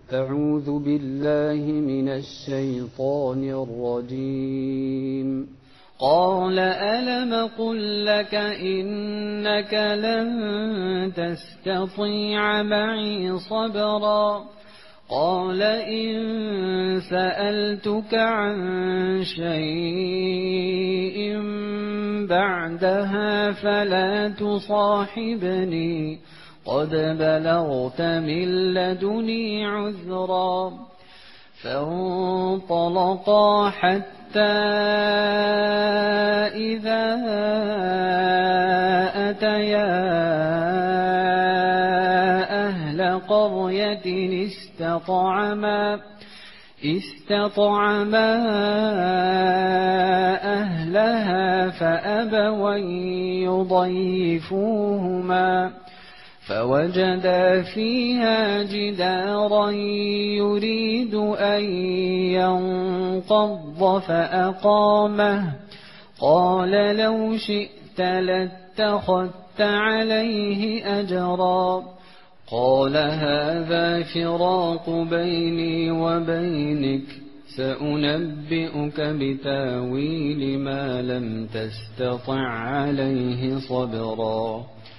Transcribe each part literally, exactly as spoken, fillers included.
أعوذ بالله من الشيطان الرجيم. قال ألم قل لك إنك لن تستطيع معي صبرا قال إن سألتك عن شيء بعدها فلا تصاحبني قد بلغت من لدني عذرا. فانطلقا حتى إذا أتيا أهل قرية استطعما استطعما أهلها فأبوا أن يضيفوهما فوجدا فيها جدارا يريد أن ينقض فأقامه قال لو شئت لاتخذت عليه أجرا. قال هذا فراق بيني وبينك سأنبئك بتاويل ما لم تستطع عليه صبرا.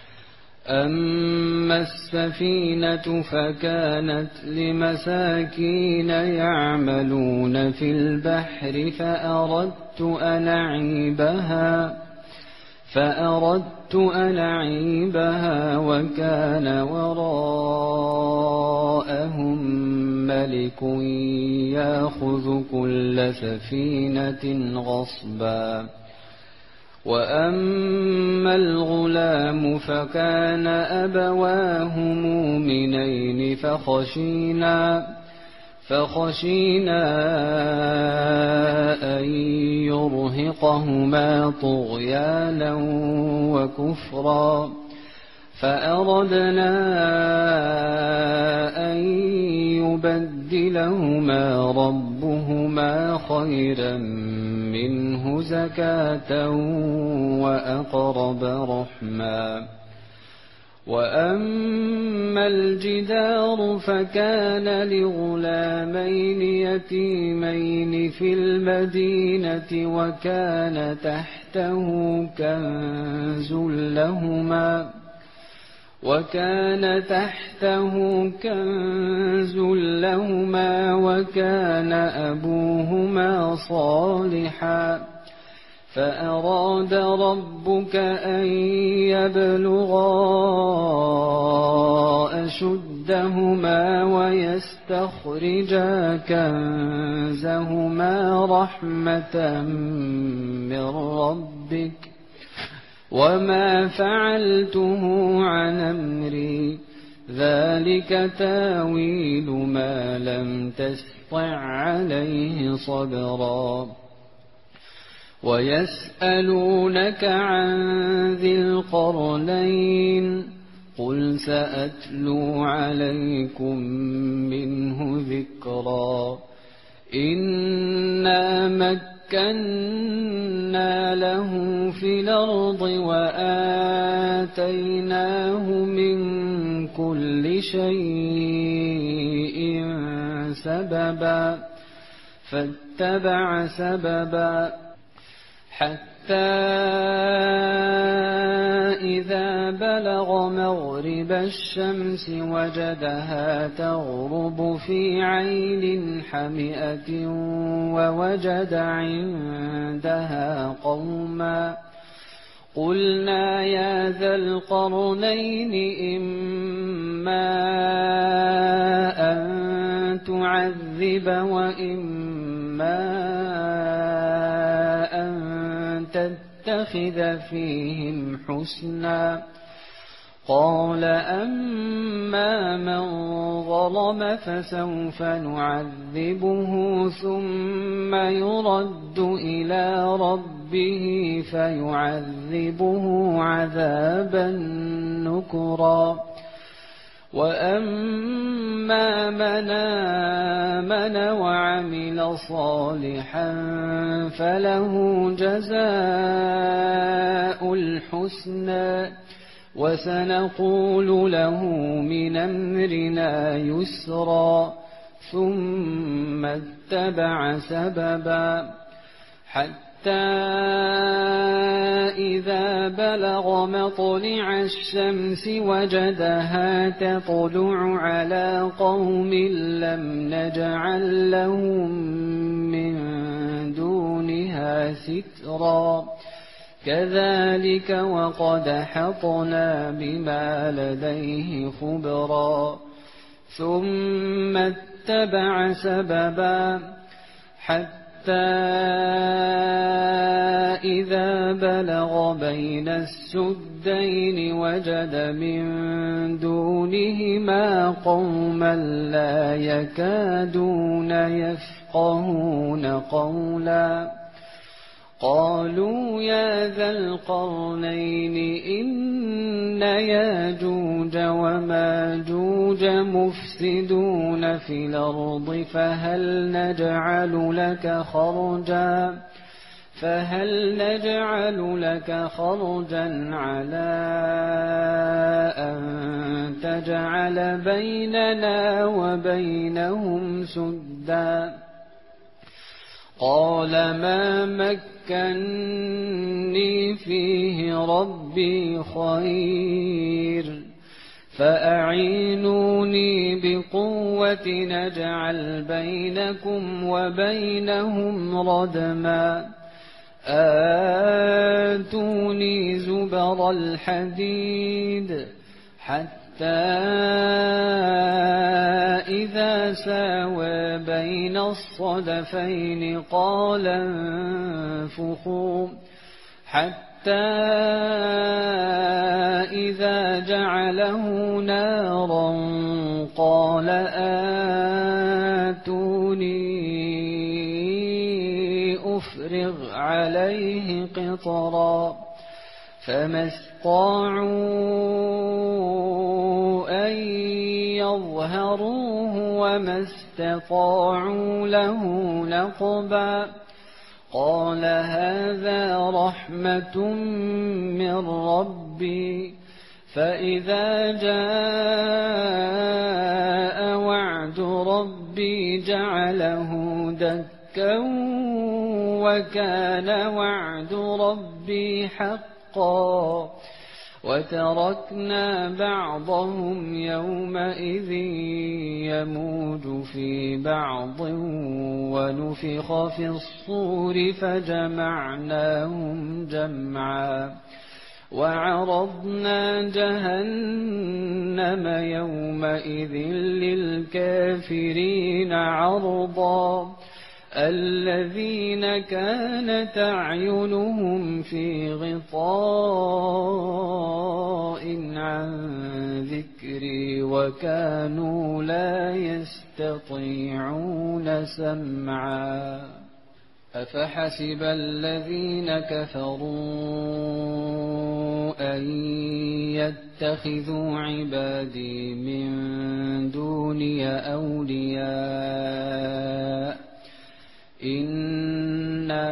أما السفينة فكانت لمساكين يعملون في البحر فأردت أن أعيبها فأردت أن أعيبها وكان وراءهم ملك يأخذ كل سفينة غصبا. وأما الغلام فكان أبواه مؤمنين فخشينا فخشينا أن يرهقهما طغيانا وكفرا فأردنا أن يبدلهما ربهما خيرا منه زكاة وأقرب رحما. وأما الجدار فكان لغلامين يتيمين في المدينة وكان تحته كنز لهما وكان تحته كنز لهما وكان أبوهما صالحا فأراد ربك أن يبلغا أشدهما ويستخرجا كنزهما رحمة من ربك وما فعلته عن أمري ذلك تاويل ما لم تستطع عليه صبرا. ويسألونك عن ذي القرنين قل سأتلو عليكم منه ذكرا. إنا مكنا له في الأرض وآتيناه من كل شيء سببا فاتبع سببا حتى إذا بلغ مغرب الشمس وجدها تغرب في عين حمئة ووجد عندها قوما قلنا يا ذا القرنين إما أن تعذب وإما أن تتخذ فيهم حسنا. قال أما من ظلم فسوف نعذبه ثم يرد إلى ربه فيعذبه عذابا نكرا. وأما من آمن وعمل صالحا فله جزاء الحسنى وسنقول له من أمرنا يسرا ثم اتبع سببا حتى إذا بلغ مطلع الشمس وجدها تطلع على قوم لم نجعل لهم من دونها سترا كذلك وقد أحطنا بما لديه خبرا ثم اتبع سببا حتى إذا بلغ بين السدين وجد من دونهما قوما لا يكادون يفقهون قولا قالوا يا ذا القرنين إن ياجوج وماجوج مفسدون في الأرض فهل نجعل لك خرجا فهل نجعل لك خرجا على أن تجعل بيننا وبينهم سدا قال ما مكني فيه ربي خير فأعينوني بقوة نجعل بينكم وبينهم ردما آتوني زبر الحديد حتى إذا ساوى بين الصدفين قال انفخوا حتى إذا جعله نارا قال آتوني أفرغ عليه قطرا فما استطاعوا أن يظهروه وما استطاعوا له نقبا قال هذا رحمة من ربي فإذا جاء وعد ربي جعله دكا وكان وعد ربي حقا وتركنا بعضهم يومئذ يموج في بعض ونفخ في الصور فجمعناهم جمعا وعرضنا جهنم يومئذ للكافرين عرضا الذين كانت أعينهم في غطاء عن ذكري وكانوا لا يستطيعون سمعا أفحسب الذين كفروا أن يتخذوا عبادي من دوني أولياء إنا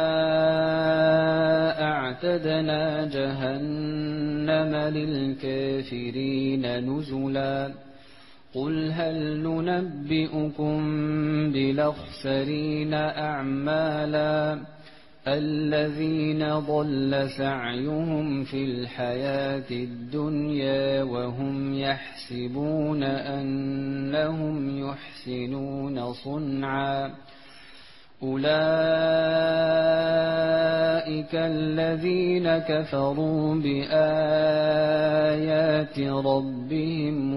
أعتدنا جهنم للكافرين نزلا قل هل ننبئكم بالأخسرين أعمالا الذين ضل سعيهم في الحياة الدنيا وهم يحسبون أنهم يحسنون صنعا أولئك الذين كفروا بآيات ربهم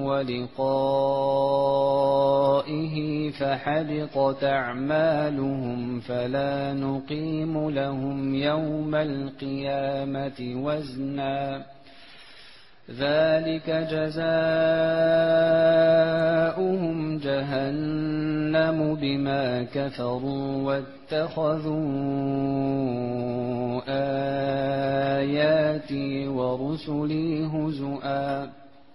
ولقائه فحبطت أعمالهم فلا نقيم لهم يوم القيامة وزنا ذلك جزاؤهم جهنم بما كفروا واتخذوا آياتي ورسلي هزؤا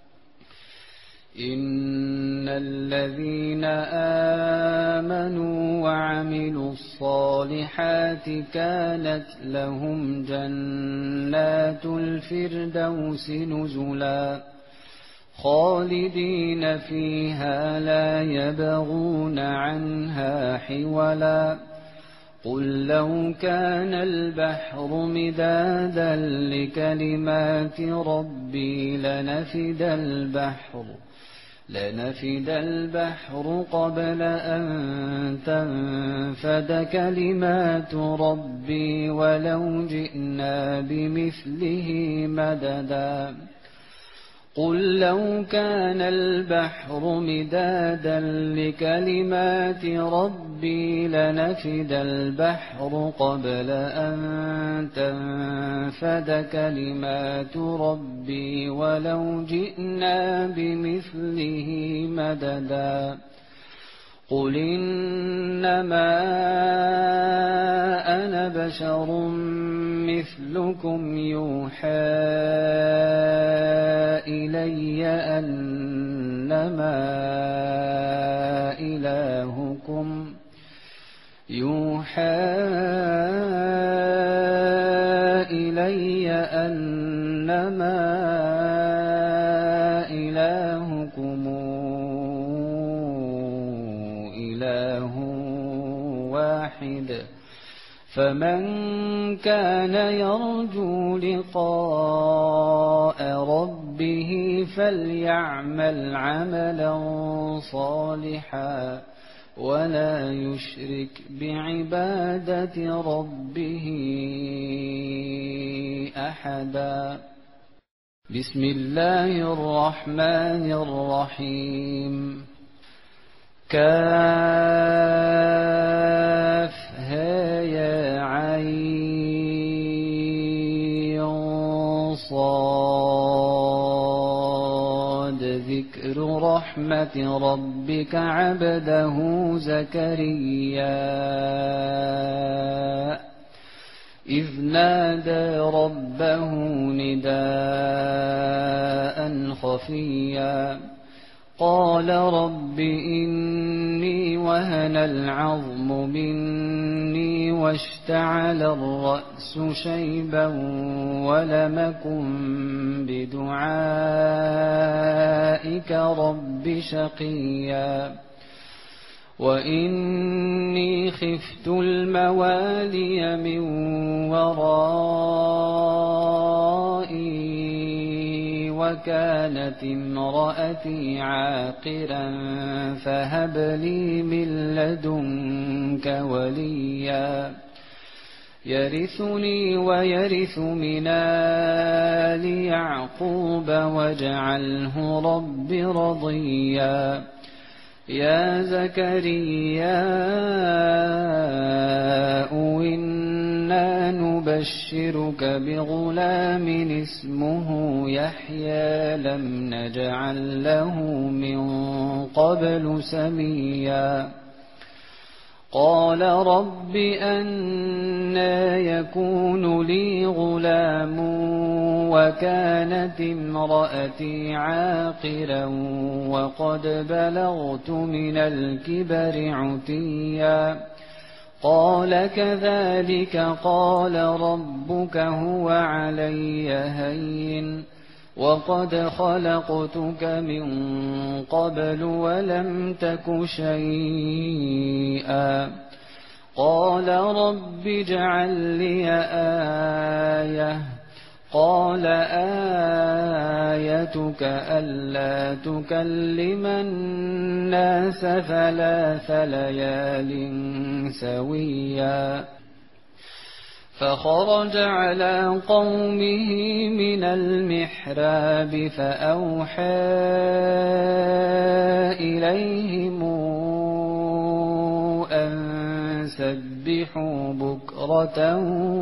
إن الذين آمنوا وعملوا الصالحات كانت لهم جنات الفردوس نزلا خالدين فيها لا يبغون عنها حولا قل لو كان البحر مدادا لكلمات ربي لنفد البحر لنفد البحر قبل أن تنفد كلمات ربي ولو جئنا بمثله مددا قل لو كان البحر مدادا لكلمات ربي لنفد البحر قبل أن تنفد كلمات ربي ولو جئنا بمثله مددا قل إنما أنا بشر مثلكم يوحى إلي أنما إلهكم يوحى إلي أنما إلهكم إله واحد فمن كان يرجو لقاء ربه فليعمل عملا صالحا ولا يشرك بعبادة ربه أحدا بسم الله الرحمن الرحيم كافها يا عين صاد ذكر رحمة ربك عبده زكريا إذ نادى ربه نداء خفيا قال رب إني وهن العظم مني واشتعل الرأس شيبا ولم أكن بدعائك رب شقيا وإني خفت الموالي من ورائي وكانت امرأتي عاقرا فهب لي من لدنك وليا يرثني ويرث من آل يعقوب واجعله رب رضيا يا زكريا إنا نبشرك بغلام اسمه يحيى لم نجعل له من قبل سميا قال رب أنى يكون لي غلام وكانت امرأتي عاقرا وقد بلغت من الكبر عتيا قال كذلك قال ربك هو علي هين وقد خلقتك من قبل ولم تك شيئا قال رب اجعل لي آية قال آيتك ألا تكلم الناس ثلاث ليال سويا فخرج على قومه من المحراب فأوحى إليهم أن سبحوا بكرة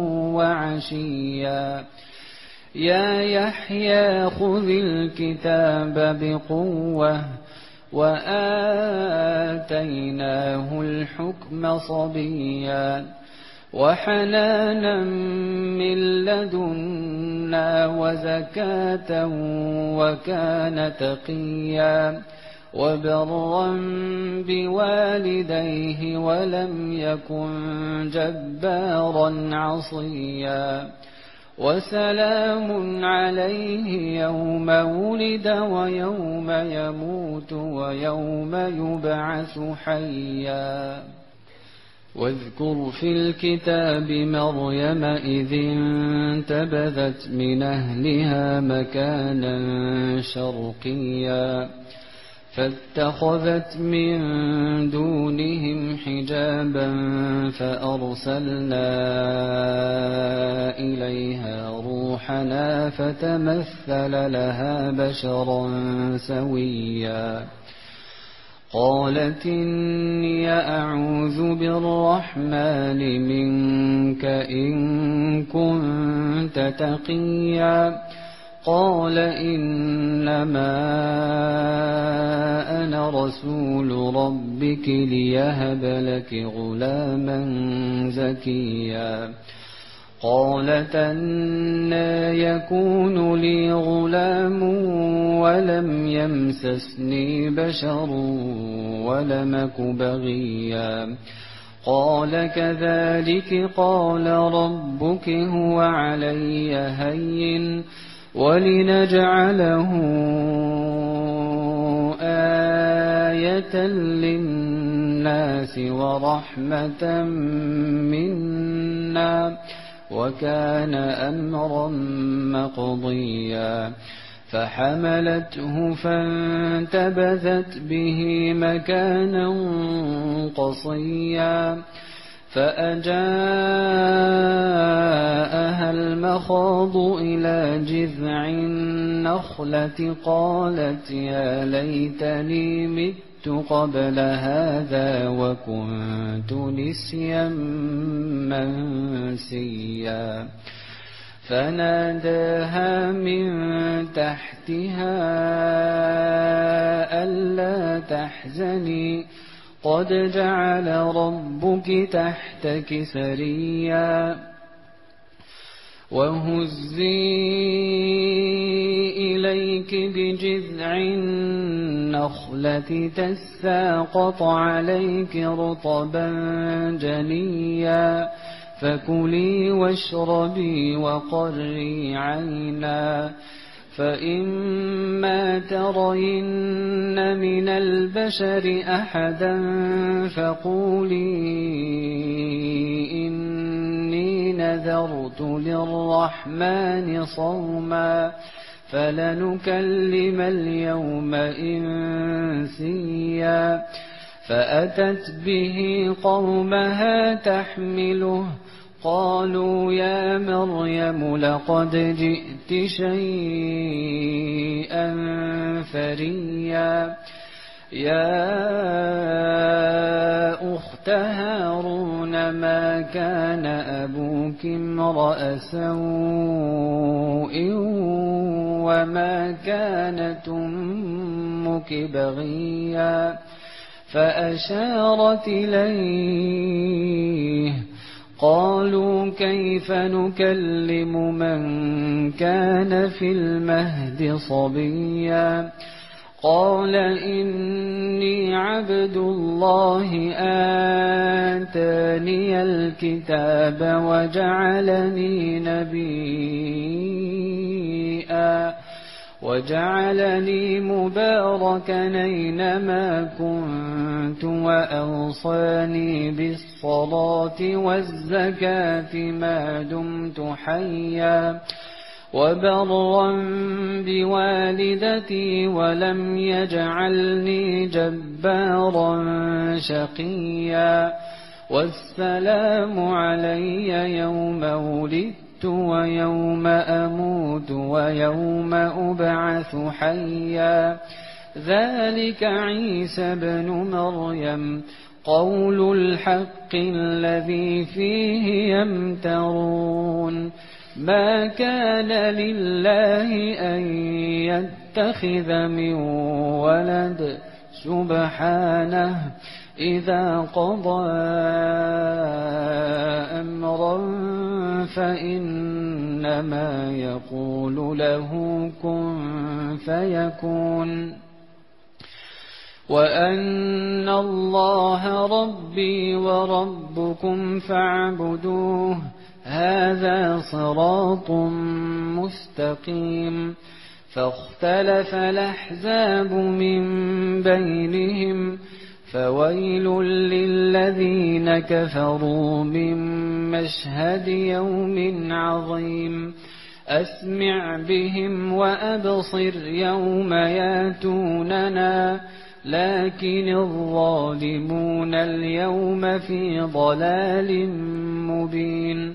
وعشيا يا يحيى خذ الكتاب بقوة وآتيناه الحكم صبيا وحنانا من لدنا وزكاة وكان تقيا وبرا بوالديه ولم يكن جبارا عصيا وسلام عليه يوم ولد ويوم يموت ويوم يبعث حيا واذكر في الكتاب مريم إذ انتبذت من أهلها مكانا شرقيا فاتخذت من دونهم حجابا فأرسلنا إليها روحنا فتمثل لها بشرا سويا قالت إني أعوذ بالرحمن منك إن كنت تقيا قال إنما أنا رسول ربك ليهب لك غلاما زكيا قالت أنى يكون لي غلام ولم يمسسني بشر ولمك بغيا قال كذلك قال ربك هو علي هين ولنجعله آية للناس ورحمة منا وكان أمرا مقضيا فحملته فانتبذت به مكانا قصيا فأجاءها المخاض إلى جذع النخلة قالت يا ليتني مت قبل هذا وكنت نسيا منسيا فناداها من تحتها ألا تحزني قد جعل ربك تحتك سريا وهزي إليك بجذع النخلة تساقط عليك رطبا جنيا فكلي واشربي وقري عينا فإما ترين من البشر أحدا فقولي إني نذرت للرحمن صوما فلنكلم اليوم إنسيا فأتت به قومها تحمله قالوا يا مريم لقد جئت شيئا فريا يا أخت هارون ما كان أبوك امرأ سوء وما كانت أمك بغيا فأشارت إليه قالوا كيف نكلم من كان في المهد صبيا قال إني عبد الله آتاني الكتاب وجعلني نبيا وجعلني مباركا أينما كنت وأوصاني بالصلاة والزكاة ما دمت حيا وبرا بوالدتي ولم يجعلني جبارا شقيا والسلام علي يوم ولدت ويوم أموت ويوم أبعث حيا ذلك عيسى بن مريم قول الحق الذي فيه يمترون ما كان لله أن يتخذ من ولد سبحانه إذا قضى أمرا فإنما يقول له كن فيكون وأن الله ربي وربكم فاعبدوه هذا صراط مستقيم فاختلف الأحزاب من بينهم فويل للذين كفروا من مشهد يوم عظيم أسمع بهم وأبصر يوم ياتوننا لكن الظالمون اليوم في ضلال مبين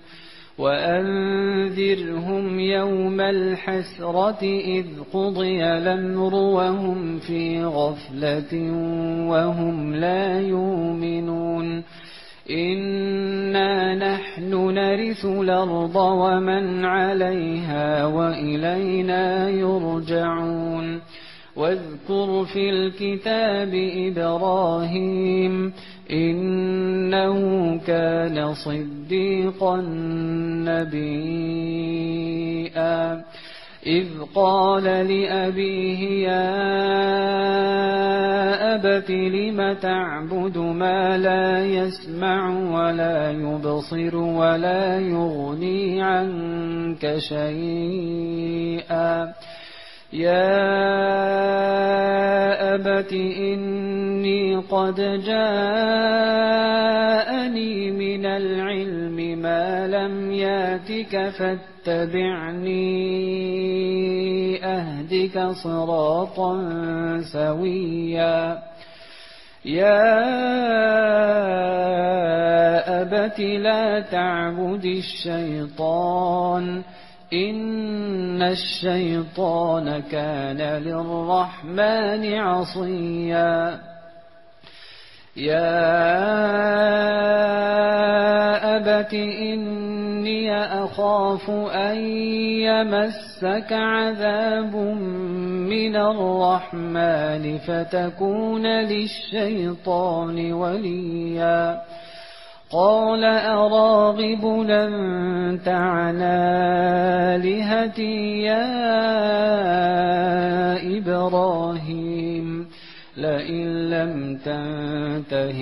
وأنذرهم يوم الحسرة إذ قضي الأمر وهم في غفلة وهم لا يؤمنون إنا نحن نرث الأرض ومن عليها وإلينا يرجعون واذكر في الكتاب إبراهيم إنه كان صديقا نبيا إذ قال لأبيه يا أبت لم تعبد ما لا يسمع ولا يبصر ولا يغني عنك شيئا يا أبت إني قد جاءني من العلم ما لم ياتك فاتبعني أهدك صراطا سويا يا أبت لا تعبد الشيطان إن الشيطان كان للرحمن عصيا يا أبت إني أخاف أن يمسك عذاب من الرحمن فتكون للشيطان وليا قال أراغب أنت عن آلهتي يا إبراهيم لئن لم تنته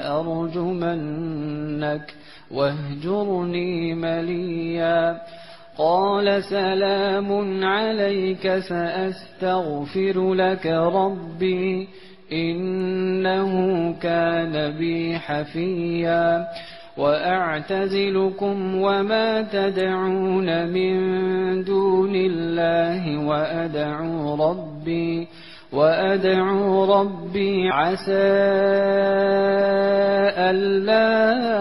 لأرجمنك واهجرني مليا قال سلام عليك سأستغفر لك ربي إنه كان بي حفيا وأعتزلكم وما تدعون من دون الله وأدعو ربي وأدعو ربي عسى ألا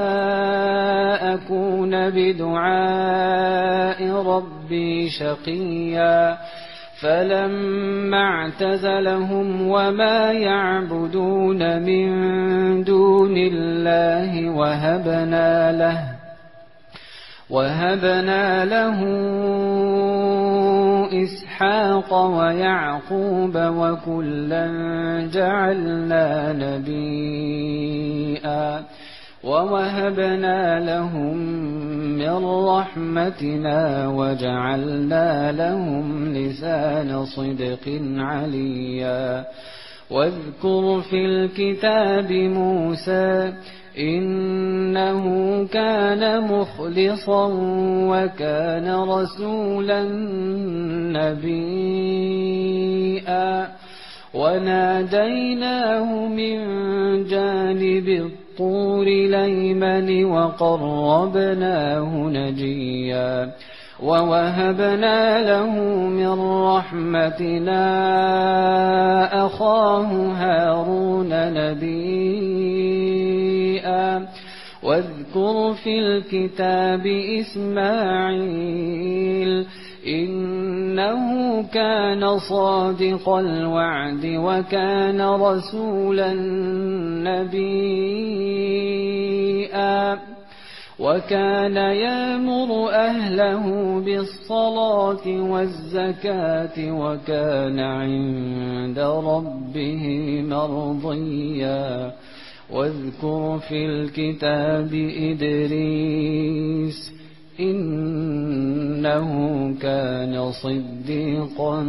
أكون بدعاء ربي شقيا فلما اعتزلهم وما يعبدون من دون الله وهبنا له وهبنا له إسحاق ويعقوب وكلا جعلنا نبيا ووهبنا لهم من رحمتنا وجعلنا لهم لسان صدق عليا واذكر في الكتاب موسى إنه كان مخلصا وكان رسولا نبيا وناديناه من جانب الطور الأيمن وقربناه نجيا ووهبنا له من رحمتنا أخاه هارون نبيا واذكر في الكتاب إسماعيل إنه كان صادق الوعد وكان رسولا نبيا وكان يأمر أهله بالصلاة والزكاة وكان عند ربه مرضيا واذكر في الكتاب إدريس إنه كان صديقا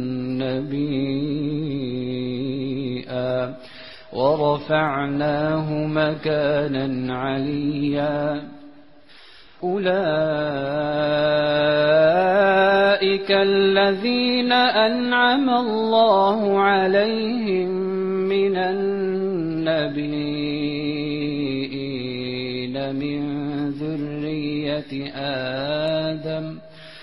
نبيا ورفعناه مكانا عليا أولئك الذين أنعم الله عليهم من النبيين من ذرية آدم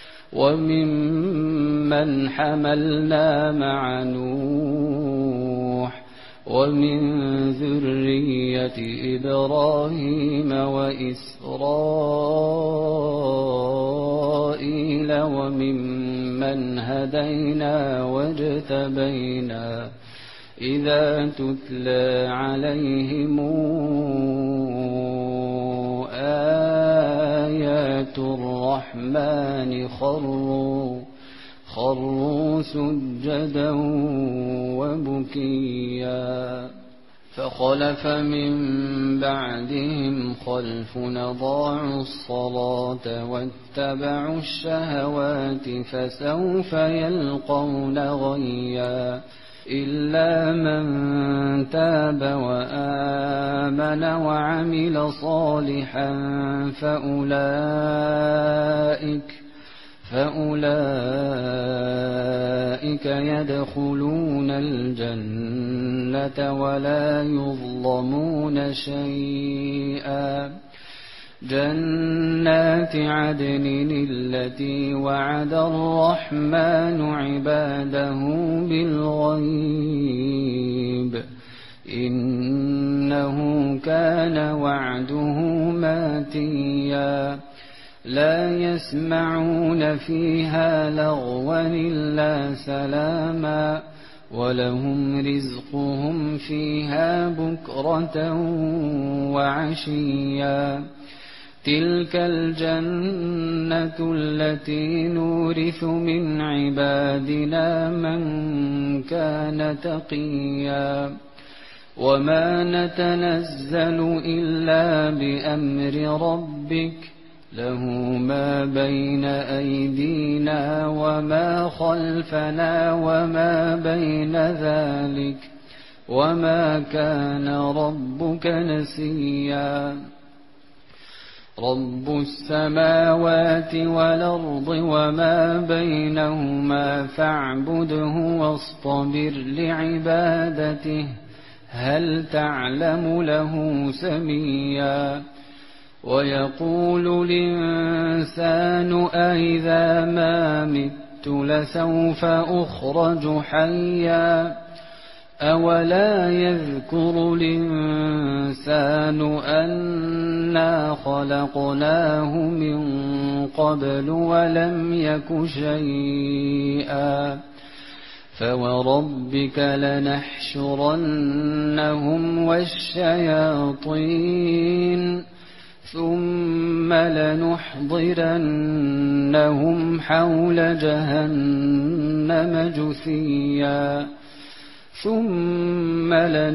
وممن حملنا مع نوح ومن ذرية إبراهيم وإسرائيل وممن هدينا واجتبينا إذا تتلى عليهم آيات الرحمن خروا خروا سجدا وبكيا فخلف من بعدهم خلف أضاعوا الصلاة واتبعوا الشهوات فسوف يلقون غيا إلا من تاب وآمن وعمل صالحا فأولئك فأولئك يدخلون الجنة ولا يظلمون شيئا جنات عدن التي وعد الرحمن عباده بالغيب إنه كان وعده ماتيا لا يسمعون فيها لغوا إلا سلاما ولهم رزقهم فيها بكرة وعشيا تلك الجنة التي نورث من عبادنا من كان تقيا وما نتنزل إلا بأمر ربك له ما بين أيدينا وما خلفنا وما بين ذلك وما كان ربك نسيا رب السماوات والأرض وما بينهما فاعبده واصطبر لعبادته هل تعلم له سميا ويقول الإنسان أإذا ما مت لسوف أخرج حيا أولا يذكر الإنسان أنا خلقناه من قبل ولم يك شيئا فوربك لنحشرنهم والشياطين ثم لنحضرنهم حول جهنم جثيا ثم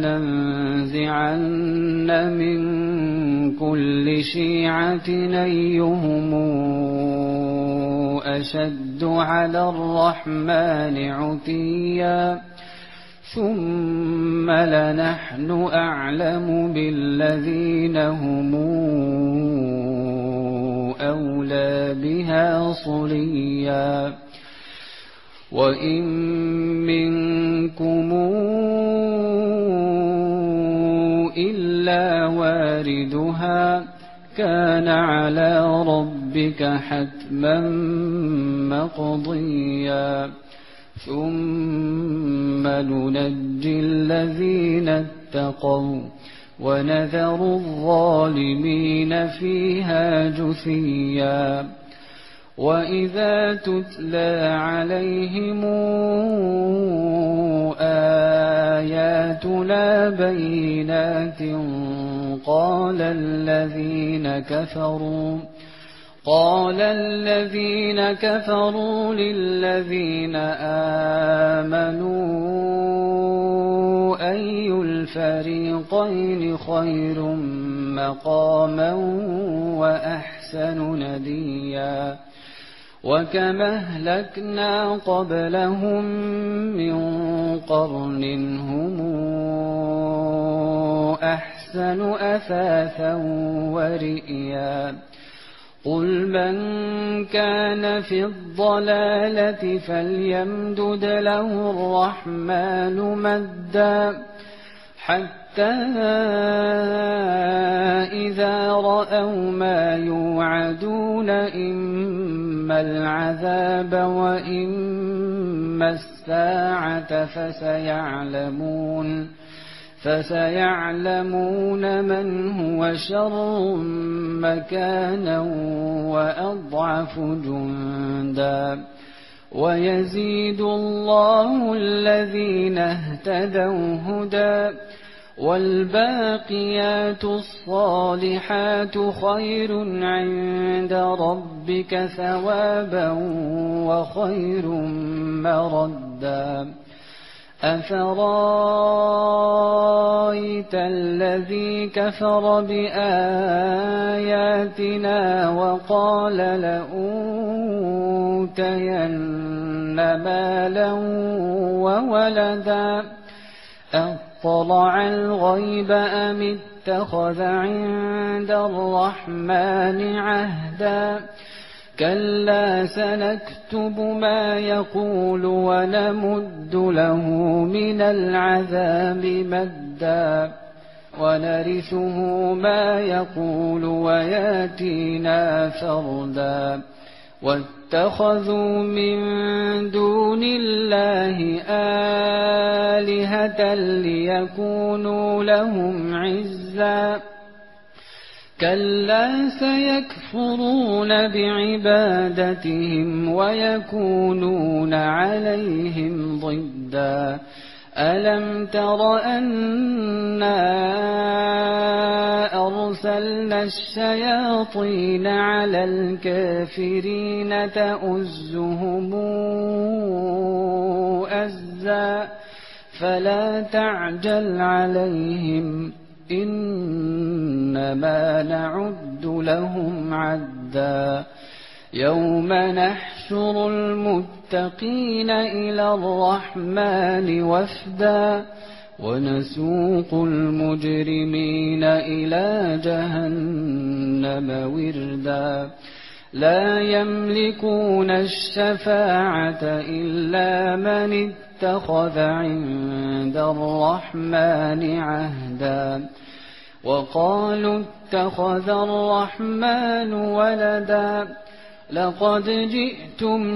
لننزعن من كل شيعة أيهم أشد على الرحمن عتيا ثم لنحن أعلم بالذين هم أولى بها صليا وإن منكم إلا واردها كان على ربك حتما مقضيا ثم ننجي الذين اتقوا ونذر الظالمين فيها جثيا وإذا تتلى عليهم آياتنا بينات قال الذين كفروا قال الذين كفروا للذين آمنوا أي الفريقين خير مقاما وأحسن نديا وكما أهلكنا قبلهم من قرن هم أحسن أثاثا ورئيا قل من كان في الضلالة فليمدد له الرحمن مدا حتى إذا رأوا ما يوعدون إما العذاب وإما الساعة فسيعلمون فسيعلمون من هو شر مكانا وأضعف جندا ويزيد الله الذين اهتدوا هدى والباقيات الصالحات خير عند ربك ثوابا وخير مردا أفرايت الذي كفر بآياتنا وقال لأوتين مالا وولدا أطلع الغيب أم اتخذ عند الرحمن عهدا كلا سنكتب ما يقول ونمد له من العذاب مدا ونرثه ما يقول وياتينا فردا واتخذوا من دون الله آلهة ليكونوا لهم عزا كلا سيكفرون بعبادتهم ويكونون عليهم ضدا ألم تر أنا أرسلنا الشياطين على الكافرين تؤزهم أزا فلا تعجل عليهم إنما نعد لهم عدا يوم نحشر المتقين إلى الرحمن وفدا ونسوق المجرمين إلى جهنم وردا لا يملكون الشفاعة إلا من اتخذ عند الرحمن عهدا وقالوا اتخذ الرحمن ولدا لقد جئتم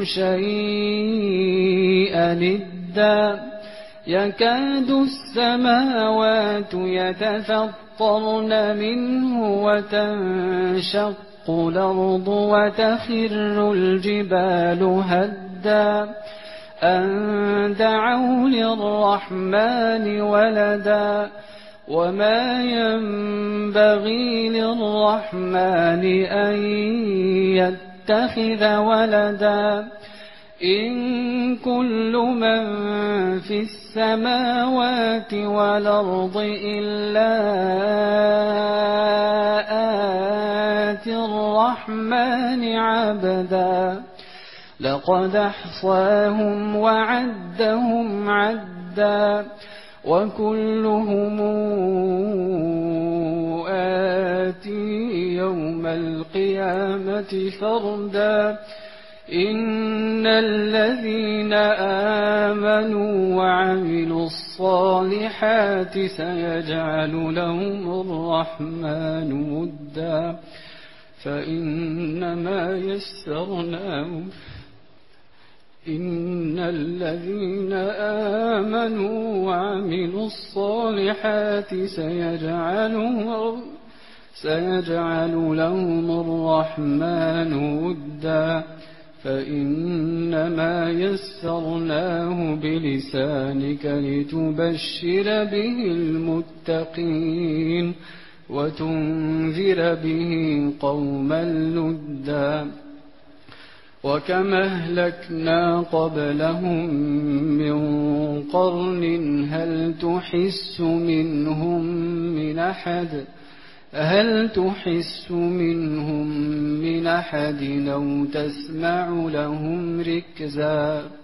شيئا إدا يكاد السماوات يتفطرن منه وتنشق الأرض وتخر الجبال هدا أن دعوا للرحمن ولدا وما ينبغي للرحمن أن يتخذ ولدا إن كل من في السماوات والأرض إلا آتي الرحمن عبدا لقد أحصاهم وعدهم عدا وكلهم آتي يوم القيامة فردا إن الذين آمنوا وعملوا الصالحات سيجعل لهم الرحمن ودا فإنما يسرناه إن الذين آمنوا وعملوا الصالحات سيجعل سيجعل لهم الرحمن ودا فإنما يسرناه بلسانك لتبشر به المتقين وتنذر به قوما لدا وكم أهلكنا قبلهم من قرن هل تحس منهم من أحد هل تحس منهم من أحد أو تسمع لهم ركزا